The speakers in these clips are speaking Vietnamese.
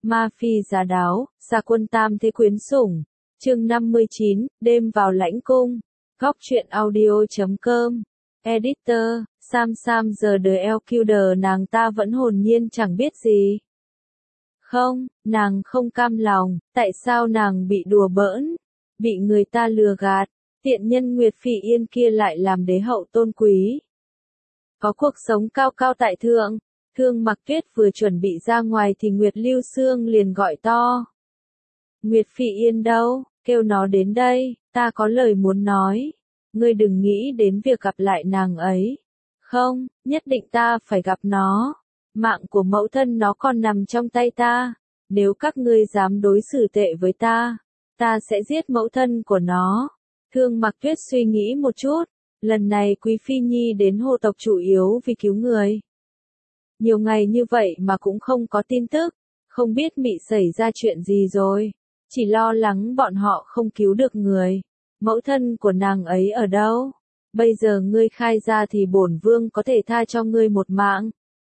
Ma phi giá đáo, gia quân tam thế quyến sủng. Chương 59, đêm vào lãnh cung. Góc truyện audio.com. Editor, Sam giờ đời LQ nàng ta vẫn hồn nhiên chẳng biết gì. Không, nàng không cam lòng, tại sao nàng bị đùa bỡn, bị người ta lừa gạt, tiện nhân Nguyệt Phỉ Yên kia lại làm đế hậu tôn quý. Có cuộc sống cao cao tại thượng. Thương Mặc Tuyết vừa chuẩn bị ra ngoài thì Nguyệt Lưu Sương liền gọi to. Nguyệt Phỉ Yên đâu, kêu nó đến đây, ta có lời muốn nói. Ngươi đừng nghĩ đến việc gặp lại nàng ấy. Không, nhất định ta phải gặp nó. Mạng của mẫu thân nó còn nằm trong tay ta. Nếu các ngươi dám đối xử tệ với ta sẽ giết mẫu thân của nó. Thương Mặc Tuyết suy nghĩ một chút. Lần này Quý Phi Nhi đến Hồ tộc chủ yếu vì cứu người. Nhiều ngày như vậy mà cũng không có tin tức, không biết Mị xảy ra chuyện gì rồi, chỉ lo lắng bọn họ không cứu được người. Mẫu thân của nàng ấy ở đâu? Bây giờ ngươi khai ra thì bổn vương có thể tha cho ngươi một mạng.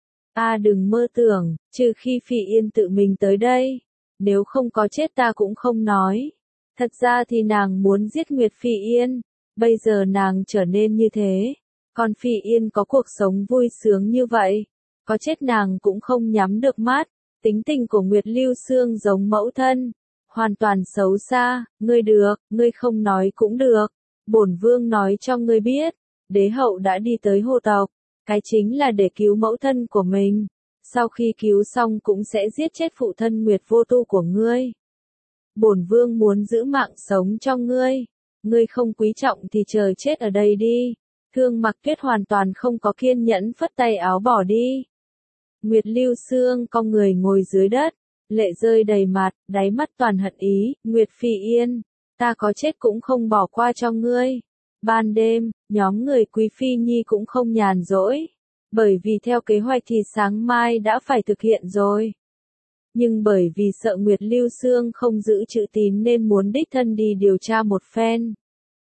Đừng mơ tưởng, trừ khi Phỉ Yên tự mình tới đây, nếu không có chết ta cũng không nói. Thật ra thì nàng muốn giết Nguyệt Phỉ Yên, bây giờ nàng trở nên như thế, còn Phỉ Yên có cuộc sống vui sướng như vậy. Có chết nàng cũng không nhắm được mắt. Tính tình của Nguyệt Lưu Sương giống mẫu thân, hoàn toàn xấu xa. Ngươi không nói cũng được. Bổn vương nói cho ngươi biết, đế hậu đã đi tới Hồ tộc, cái chính là để cứu mẫu thân của mình. Sau khi cứu xong cũng sẽ giết chết phụ thân Nguyệt Vô Tu của ngươi. Bổn vương muốn giữ mạng sống cho ngươi. Ngươi không quý trọng thì chờ chết ở đây đi. Thương Mặc Tuyết hoàn toàn không có kiên nhẫn phất tay áo bỏ đi. Nguyệt Lưu Sương cong người ngồi dưới đất, lệ rơi đầy mặt, đáy mắt toàn hận ý. Nguyệt Phỉ Yên, ta có chết cũng không bỏ qua cho ngươi. Ban đêm, nhóm người Quý Phi Nhi cũng không nhàn rỗi, bởi vì theo kế hoạch thì sáng mai đã phải thực hiện rồi. Nhưng bởi vì sợ Nguyệt Lưu Sương không giữ chữ tín nên muốn đích thân đi điều tra một phen.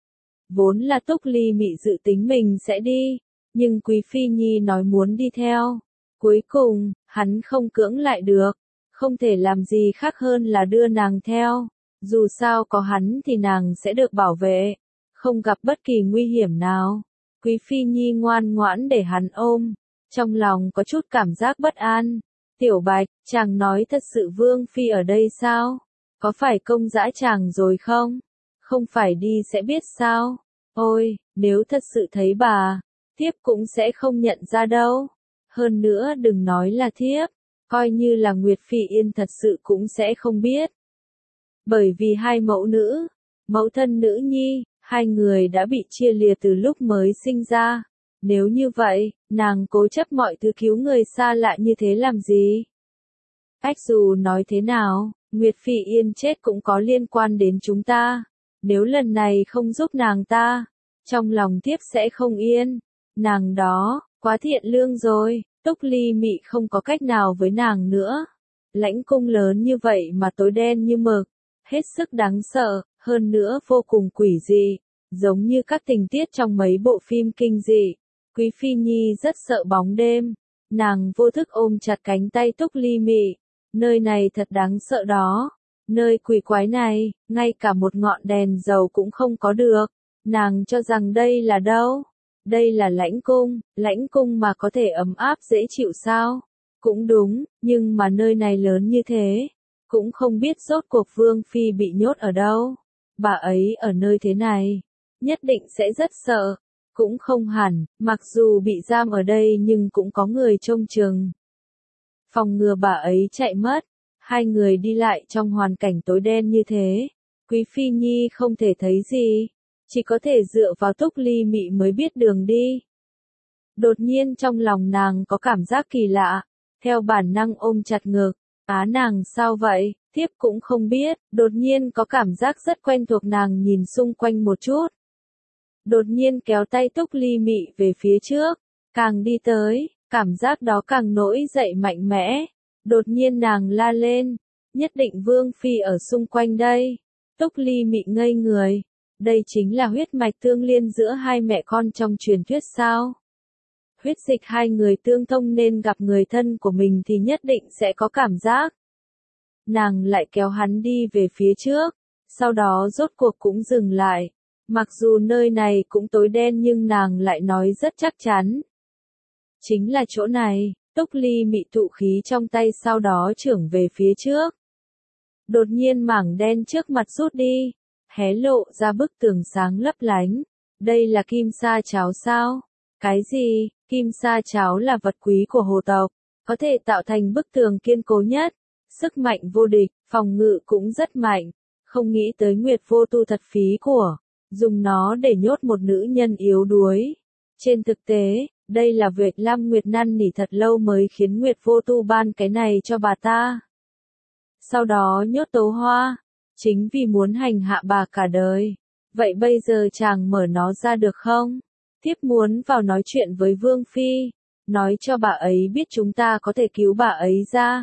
Vốn là Túc Ly Mị dự tính mình sẽ đi, nhưng Quý Phi Nhi nói muốn đi theo. Cuối cùng, hắn không cưỡng lại được, không thể làm gì khác hơn là đưa nàng theo. Dù sao có hắn thì nàng sẽ được bảo vệ, không gặp bất kỳ nguy hiểm nào. Quý Phi Nhi ngoan ngoãn để hắn ôm, trong lòng có chút cảm giác bất an. Tiểu Bạch, chàng nói thật sự Vương Phi ở đây sao? Có phải công dã chàng rồi không? Không phải đi sẽ biết sao? Ôi, nếu thật sự thấy bà, thiếp cũng sẽ không nhận ra đâu. Hơn nữa đừng nói là thiếp, coi như là Nguyệt Phỉ Yên thật sự cũng sẽ không biết. Bởi vì hai mẫu nữ, mẫu thân nữ nhi, hai người đã bị chia lìa từ lúc mới sinh ra. Nếu như vậy, nàng cố chấp mọi thứ cứu người xa lạ như thế làm gì? Dù nói thế nào, Nguyệt Phỉ Yên chết cũng có liên quan đến chúng ta. Nếu lần này không giúp nàng ta, trong lòng thiếp sẽ không yên. Nàng đó, quá thiện lương rồi. Túc Ly Mị không có cách nào với nàng nữa. Lãnh cung lớn như vậy mà tối đen như mực, hết sức đáng sợ, hơn nữa vô cùng quỷ dị, giống như các tình tiết trong mấy bộ phim kinh dị. Quý Phi Nhi rất sợ bóng đêm, nàng vô thức ôm chặt cánh tay Túc Ly Mị. Nơi này thật đáng sợ đó, nơi quỷ quái này, ngay cả một ngọn đèn dầu cũng không có được. Nàng cho rằng đây là đâu? Đây là lãnh cung mà có thể ấm áp dễ chịu sao? Cũng đúng, nhưng mà nơi này lớn như thế, cũng không biết rốt cuộc Vương Phi bị nhốt ở đâu. Bà ấy ở nơi thế này, nhất định sẽ rất sợ. Cũng không hẳn, mặc dù bị giam ở đây nhưng cũng có người trông chừng. Phòng ngừa bà ấy chạy mất, hai người đi lại trong hoàn cảnh tối đen như thế. Quý Phi Nhi không thể thấy gì, chỉ có thể dựa vào Túc Ly Mị mới biết đường đi. Đột nhiên trong lòng nàng có cảm giác kỳ lạ, theo bản năng ôm chặt ngực. Nàng sao vậy? Thiếp cũng không biết, đột nhiên có cảm giác rất quen thuộc. Nàng nhìn xung quanh một chút. Đột nhiên kéo tay Túc Ly Mị về phía trước, càng đi tới, cảm giác đó càng nổi dậy mạnh mẽ. Đột nhiên nàng la lên, nhất định Vương Phi ở xung quanh đây. Túc Ly Mị ngây người, đây chính là huyết mạch tương liên giữa hai mẹ con trong truyền thuyết sao? Huyết dịch hai người tương thông nên gặp người thân của mình thì nhất định sẽ có cảm giác. nàng lại kéo hắn đi về phía trước, sau đó rốt cuộc cũng dừng lại. Mặc dù nơi này cũng tối đen nhưng nàng lại nói rất chắc chắn. Chính là chỗ này, Túc Ly mị tụ khí trong tay sau đó chưởng về phía trước. Đột nhiên mảng đen trước mặt rút đi, hé lộ ra bức tường sáng lấp lánh. Đây là kim sa cháo sao? Cái gì? Kim sa cháo là vật quý của hồ tộc, có thể tạo thành bức tường kiên cố nhất, sức mạnh vô địch, phòng ngự cũng rất mạnh. Không nghĩ tới Nguyệt Vô Tu thật phí của, dùng nó để nhốt một nữ nhân yếu đuối. Trên thực tế, đây là việc Lam Nguyệt năn nỉ thật lâu mới khiến Nguyệt Vô Tu ban cái này cho bà ta. Sau đó nhốt Tố Hoa, chính vì muốn hành hạ bà cả đời. Vậy bây giờ chàng mở nó ra được không? Tiếp muốn vào nói chuyện với Vương Phi, nói cho bà ấy biết chúng ta có thể cứu bà ấy ra.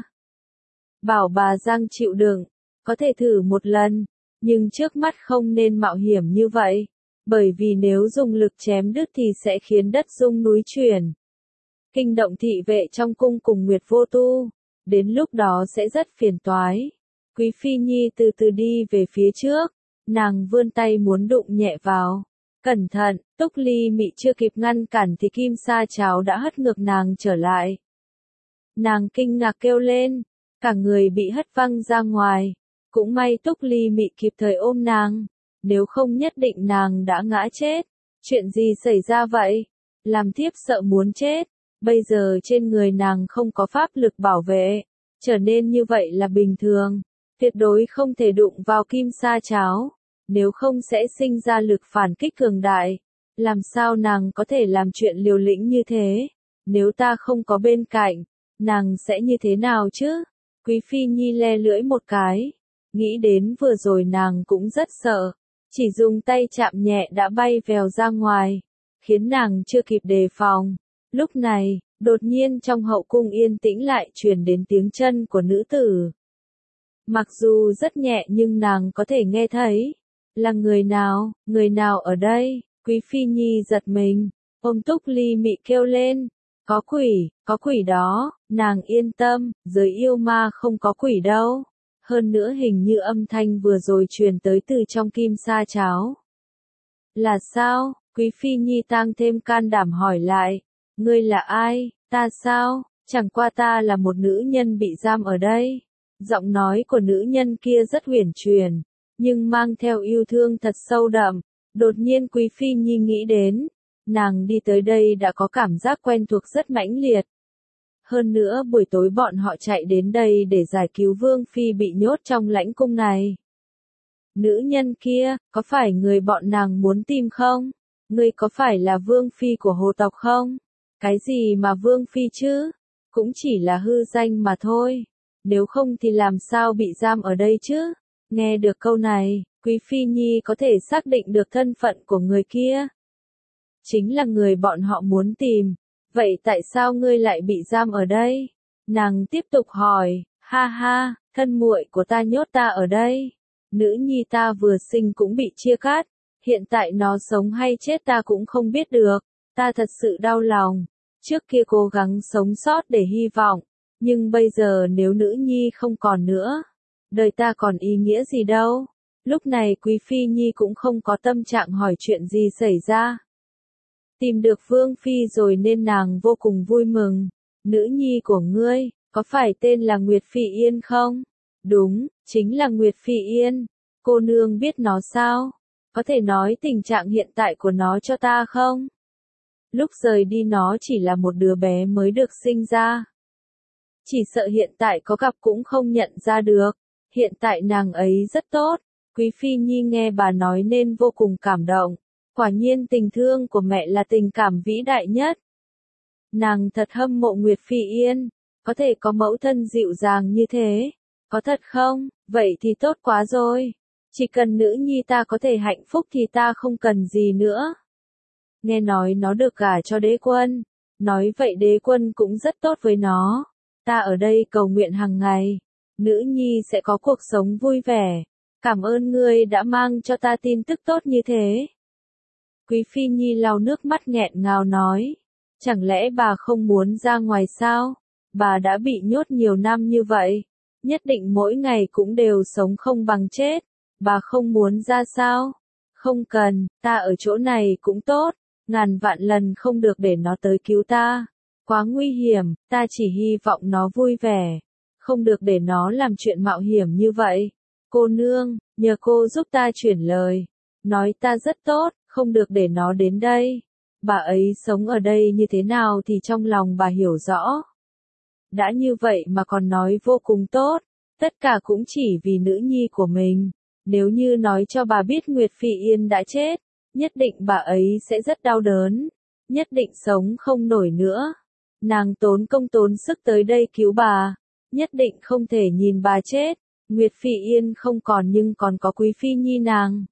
Bảo bà Giang chịu đựng, có thể thử một lần, nhưng trước mắt không nên mạo hiểm như vậy, bởi vì nếu dùng lực chém đứt thì sẽ khiến đất rung núi chuyển. Kinh động thị vệ trong cung cùng Nguyệt Vô Tu, đến lúc đó sẽ rất phiền toái. Quý Phi Nhi từ từ đi về phía trước, nàng vươn tay muốn đụng nhẹ vào. Cẩn thận, Túc Ly mị chưa kịp ngăn cản thì kim sa cháo đã hất ngược nàng trở lại. Nàng kinh ngạc kêu lên, cả người bị hất văng ra ngoài. Cũng may Túc Ly mị kịp thời ôm nàng, nếu không nhất định nàng đã ngã chết. Chuyện gì xảy ra vậy? Làm thiếp sợ muốn chết, bây giờ trên người nàng không có pháp lực bảo vệ, trở nên như vậy là bình thường, tuyệt đối không thể đụng vào kim sa cháo, nếu không sẽ sinh ra lực phản kích cường đại. Làm sao nàng có thể làm chuyện liều lĩnh như thế? Nếu ta không có bên cạnh, nàng sẽ như thế nào chứ? Quý Phi Nhi le lưỡi một cái, nghĩ đến vừa rồi nàng cũng rất sợ, chỉ dùng tay chạm nhẹ đã bay vèo ra ngoài, khiến nàng chưa kịp đề phòng. Lúc này, đột nhiên trong hậu cung yên tĩnh lại truyền đến tiếng chân của nữ tử. Mặc dù rất nhẹ nhưng nàng có thể nghe thấy. Là người nào ở đây? Quý Phi Nhi giật mình, ôm Túc Ly mị kêu lên. Có quỷ đó, nàng yên tâm, giới yêu ma không có quỷ đâu. Hơn nữa hình như âm thanh vừa rồi truyền tới từ trong kim sa cháo. Là sao? Quý Phi Nhi tăng thêm can đảm hỏi lại. Ngươi là ai? Ta sao? Chẳng qua ta là một nữ nhân bị giam ở đây. Giọng nói của nữ nhân kia rất huyền truyền, nhưng mang theo yêu thương thật sâu đậm. Đột nhiên Quý Phi Nhi nghĩ đến, nàng đi tới đây đã có cảm giác quen thuộc rất mãnh liệt. Hơn nữa buổi tối bọn họ chạy đến đây để giải cứu Vương Phi bị nhốt trong lãnh cung này. Nữ nhân kia, có phải người bọn nàng muốn tìm không? Ngươi có phải là Vương Phi của hồ tộc không? Cái gì mà Vương Phi chứ? Cũng chỉ là hư danh mà thôi. Nếu không thì làm sao bị giam ở đây chứ? Nghe được câu này, Quý Phi Nhi có thể xác định được thân phận của người kia. Chính là người bọn họ muốn tìm. Vậy tại sao ngươi lại bị giam ở đây? Nàng tiếp tục hỏi, ha ha, thân muội của ta nhốt ta ở đây. Nữ nhi ta vừa sinh cũng bị chia cắt, hiện tại nó sống hay chết ta cũng không biết được. Ta thật sự đau lòng, trước kia cố gắng sống sót để hy vọng, nhưng bây giờ nếu nữ nhi không còn nữa, đời ta còn ý nghĩa gì đâu. Lúc này Quý Phi Nhi cũng không có tâm trạng hỏi chuyện gì xảy ra. Tìm được Vương Phi rồi nên nàng vô cùng vui mừng. Nữ nhi của ngươi, có phải tên là Nguyệt Phi Yên không? Đúng, chính là Nguyệt Phi Yên. Cô nương biết nó sao? Có thể nói tình trạng hiện tại của nó cho ta không? Lúc rời đi nó chỉ là một đứa bé mới được sinh ra. Chỉ sợ hiện tại có gặp cũng không nhận ra được. Hiện tại nàng ấy rất tốt. Quý Phi Nhi nghe bà nói nên vô cùng cảm động. Quả nhiên tình thương của mẹ là tình cảm vĩ đại nhất. Nàng thật hâm mộ Nguyệt Phi Yên, có thể có mẫu thân dịu dàng như thế. Có thật không? Vậy thì tốt quá rồi. Chỉ cần nữ nhi ta có thể hạnh phúc thì ta không cần gì nữa. Nghe nói nó được gả cho đế quân. Nói vậy đế quân cũng rất tốt với nó. Ta ở đây cầu nguyện hàng ngày. Nữ nhi sẽ có cuộc sống vui vẻ. Cảm ơn ngươi đã mang cho ta tin tức tốt như thế. Quý Phi Nhi lau nước mắt nghẹn ngào nói. Chẳng lẽ bà không muốn ra ngoài sao? Bà đã bị nhốt nhiều năm như vậy. nhất định mỗi ngày cũng đều sống không bằng chết. Bà không muốn ra sao? Không cần, ta ở chỗ này cũng tốt, ngàn vạn lần không được để nó tới cứu ta. Quá nguy hiểm, ta chỉ hy vọng nó vui vẻ, không được để nó làm chuyện mạo hiểm như vậy. Cô nương, nhờ cô giúp ta chuyển lời, nói ta rất tốt, không được để nó đến đây. Bà ấy sống ở đây như thế nào thì trong lòng bà hiểu rõ. Đã như vậy mà còn nói vô cùng tốt, tất cả cũng chỉ vì nữ nhi của mình. Nếu như nói cho bà biết Nguyệt Phỉ Yên đã chết, nhất định bà ấy sẽ rất đau đớn, nhất định sống không nổi nữa. Nàng tốn công tốn sức tới đây cứu bà, nhất định không thể nhìn bà chết. Nguyệt Phỉ Yên không còn nhưng còn có Quý Phi Nhi nàng.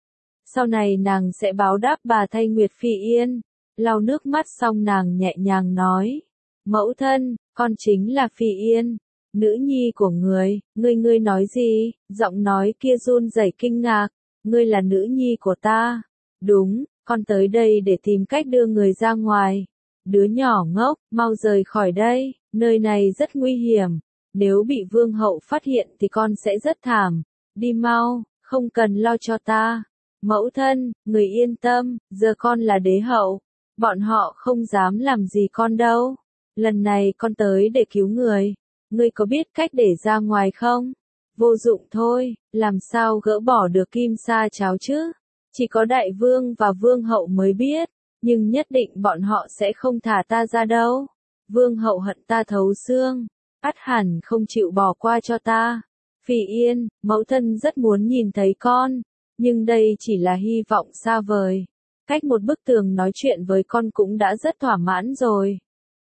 Sau này nàng sẽ báo đáp bà thay Nguyệt Phỉ Yên. Lau nước mắt xong nàng nhẹ nhàng nói, mẫu thân, con chính là Phỉ Yên, nữ nhi của người. Ngươi nói gì? Giọng nói kia run rẩy kinh ngạc. Ngươi là nữ nhi của ta. Đúng, con tới đây để tìm cách đưa người ra ngoài. Đứa nhỏ ngốc, mau rời khỏi đây, nơi này rất nguy hiểm. Nếu bị vương hậu phát hiện thì con sẽ rất thảm. Đi mau, không cần lo cho ta. Mẫu thân, người yên tâm, giờ con là đế hậu. Bọn họ không dám làm gì con đâu. Lần này con tới để cứu người. Ngươi có biết cách để ra ngoài không? Vô dụng thôi, làm sao gỡ bỏ được kim sa cháo chứ? Chỉ có đại vương và vương hậu mới biết, nhưng nhất định bọn họ sẽ không thả ta ra đâu. Vương hậu hận ta thấu xương, ắt hẳn không chịu bỏ qua cho ta. Phỉ Yên, mẫu thân rất muốn nhìn thấy con, nhưng đây chỉ là hy vọng xa vời. Cách một bức tường nói chuyện với con cũng đã rất thỏa mãn rồi.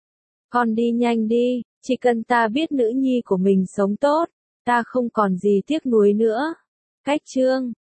Con đi nhanh đi, chỉ cần ta biết nữ nhi của mình sống tốt, ta không còn gì tiếc nuối nữa. Cách chương